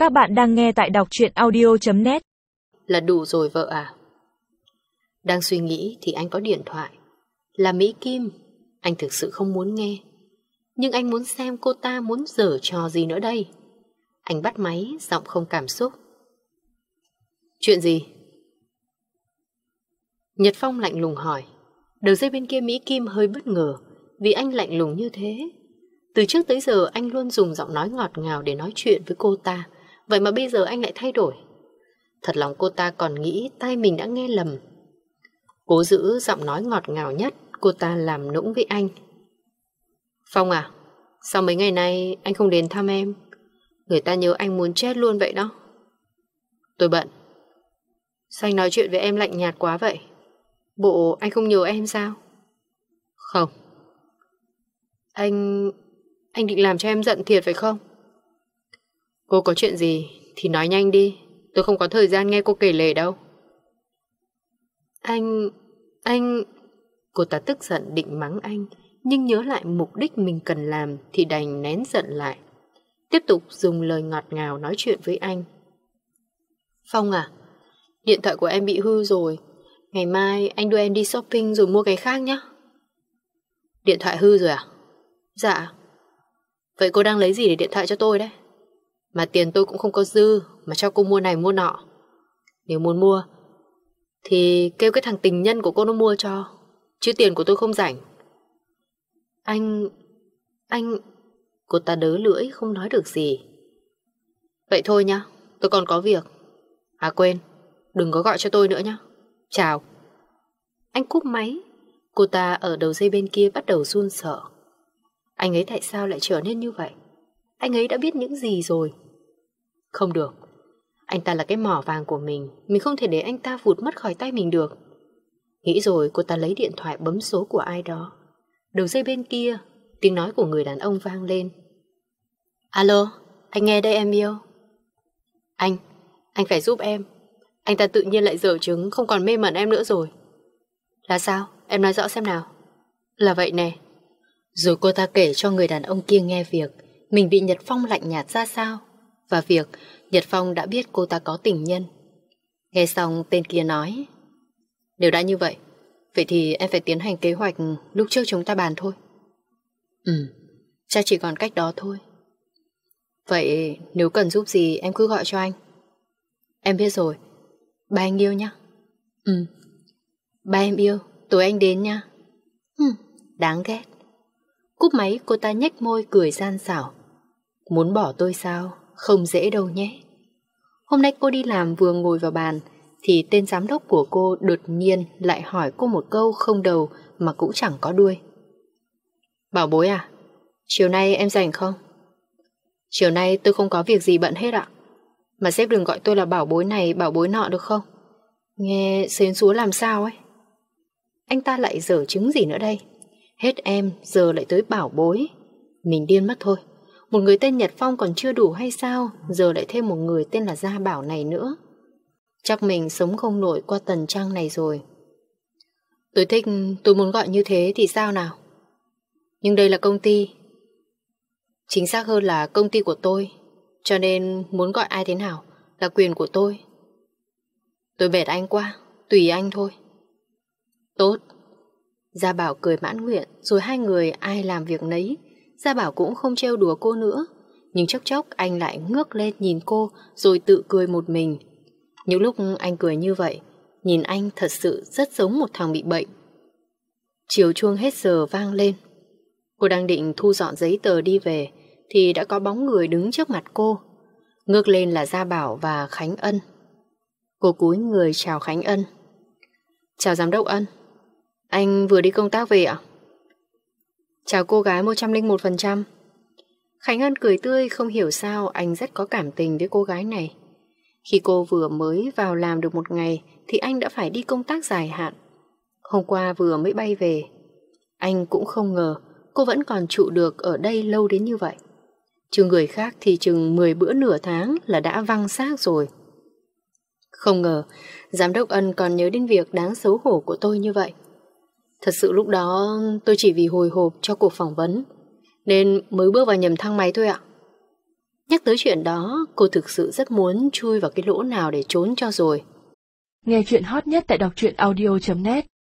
Các bạn đang nghe tại đọc truyện audio.net. Là đủ rồi vợ à? Đang suy nghĩ thì anh có điện thoại. Là Mỹ Kim. Anh thực sự không muốn nghe, nhưng anh muốn xem cô ta muốn giở trò gì nữa đây. Anh bắt máy, giọng không cảm xúc. Chuyện gì? Nhật Phong lạnh lùng hỏi. Đầu dây bên kia Mỹ Kim hơi bất ngờ vì anh lạnh lùng như thế. Từ trước tới giờ anh luôn dùng giọng nói ngọt ngào để nói chuyện với cô ta, vậy mà bây giờ anh lại thay đổi. Thật lòng cô ta còn nghĩ tai mình đã nghe lầm. Cố giữ giọng nói ngọt ngào nhất, cô ta làm nũng với anh. Phong à, sao mấy ngày nay anh không đến thăm em? Người ta nhớ anh muốn chết luôn vậy đó. Tôi bận. Sao anh nói chuyện với em lạnh nhạt quá vậy? Bộ anh không nhớ em sao? Không. Anh định làm cho em giận thiệt phải không? Cô có chuyện gì thì nói nhanh đi. Tôi không có thời gian nghe cô kể lể đâu. Anh... Cô ta tức giận định mắng anh, nhưng nhớ lại mục đích mình cần làm thì đành nén giận lại. Tiếp tục dùng lời ngọt ngào nói chuyện với anh. Phong à, điện thoại của em bị hư rồi. Ngày mai anh đưa em đi shopping rồi mua cái khác nhé. Điện thoại hư rồi à? Dạ. Vậy cô đang lấy gì để điện thoại cho tôi đấy? Mà tiền tôi cũng không có dư mà cho cô mua này mua nọ. Nếu muốn mua thì kêu cái thằng tình nhân của cô nó mua cho, chứ tiền của tôi không rảnh. Anh... Cô ta đớ lưỡi không nói được gì. Vậy thôi nhá, tôi còn có việc. À quên, đừng có gọi cho tôi nữa nhá. Chào. Anh cúp máy. Cô ta ở đầu dây bên kia bắt đầu run sợ. Anh ấy tại sao lại trở nên như vậy? Anh ấy đã biết những gì rồi? Không được. Anh ta là cái mỏ vàng của mình không thể để anh ta vụt mất khỏi tay mình được. Nghĩ rồi cô ta lấy điện thoại bấm số của ai đó. Đầu dây bên kia, tiếng nói của người đàn ông vang lên. Alo, anh nghe đây em yêu. Anh phải giúp em. Anh ta tự nhiên lại dở chứng, không còn mê mẩn em nữa rồi. Là sao? Em nói rõ xem nào. Là vậy nè. Rồi cô ta kể cho người đàn ông kia nghe việc mình bị Nhật Phong lạnh nhạt ra sao, và việc Nhật Phong đã biết cô ta có tình nhân. Nghe xong tên kia nói, nếu đã như vậy, vậy thì em phải tiến hành kế hoạch lúc trước chúng ta bàn thôi. Chắc chỉ còn cách đó thôi. Vậy nếu cần giúp gì em cứ gọi cho anh. Em biết rồi. Ba anh yêu nhá. Ba em yêu, tối anh đến nha. Đáng ghét. Cúp máy cô ta nhếch môi cười gian xảo. Muốn bỏ tôi sao? Không dễ đâu nhé. Hôm nay cô đi làm vừa ngồi vào bàn thì tên giám đốc của cô đột nhiên lại hỏi cô một câu không đầu mà cũng chẳng có đuôi. Bảo bối à, chiều nay em rảnh không? Chiều nay tôi không có việc gì bận hết ạ. Mà sếp đừng gọi tôi là bảo bối này bảo bối nọ được không? Nghe xến xúa làm sao ấy. Anh ta lại dở chứng gì nữa đây? Hết em giờ lại tới bảo bối. Mình điên mất thôi. Một người tên Nhật Phong còn chưa đủ hay sao? Giờ lại thêm một người tên là Gia Bảo này nữa. Chắc mình sống không nổi qua tầng trăng này rồi. Tôi thích, tôi muốn gọi như thế thì sao nào? Nhưng đây là công ty. Chính xác hơn là công ty của tôi. Cho nên muốn gọi ai thế nào là quyền của tôi. Tôi mệt anh quá, tùy anh thôi. Tốt. Gia Bảo cười mãn nguyện, rồi hai người ai làm việc nấy. Gia Bảo cũng không trêu đùa cô nữa, nhưng chốc chốc anh lại ngước lên nhìn cô rồi tự cười một mình. Những lúc anh cười như vậy, nhìn anh thật sự rất giống một thằng bị bệnh. Chiều chuông hết giờ vang lên. Cô đang định thu dọn giấy tờ đi về thì đã có bóng người đứng trước mặt cô. Ngước lên là Gia Bảo và Khánh Ân. Cô cúi người chào Khánh Ân. Chào giám đốc Ân. Anh vừa đi công tác về ạ? Chào cô gái 101%. Khánh Ân cười tươi, không hiểu sao anh rất có cảm tình với cô gái này. Khi cô vừa mới vào làm được một ngày thì anh đã phải đi công tác dài hạn. Hôm qua vừa mới bay về. Anh cũng không ngờ cô vẫn còn trụ được ở đây lâu đến như vậy. Chứ người khác thì chừng 10 bữa nửa tháng là đã văng xác rồi. Không ngờ giám đốc Ân còn nhớ đến việc đáng xấu hổ của tôi như vậy. Thật sự lúc đó tôi chỉ vì hồi hộp cho cuộc phỏng vấn nên mới bước vào nhầm thang máy thôi ạ. Nhắc tới chuyện đó, cô thực sự rất muốn chui vào cái lỗ nào để trốn cho rồi. Nghe chuyện hot nhất tại đọc truyện audio.net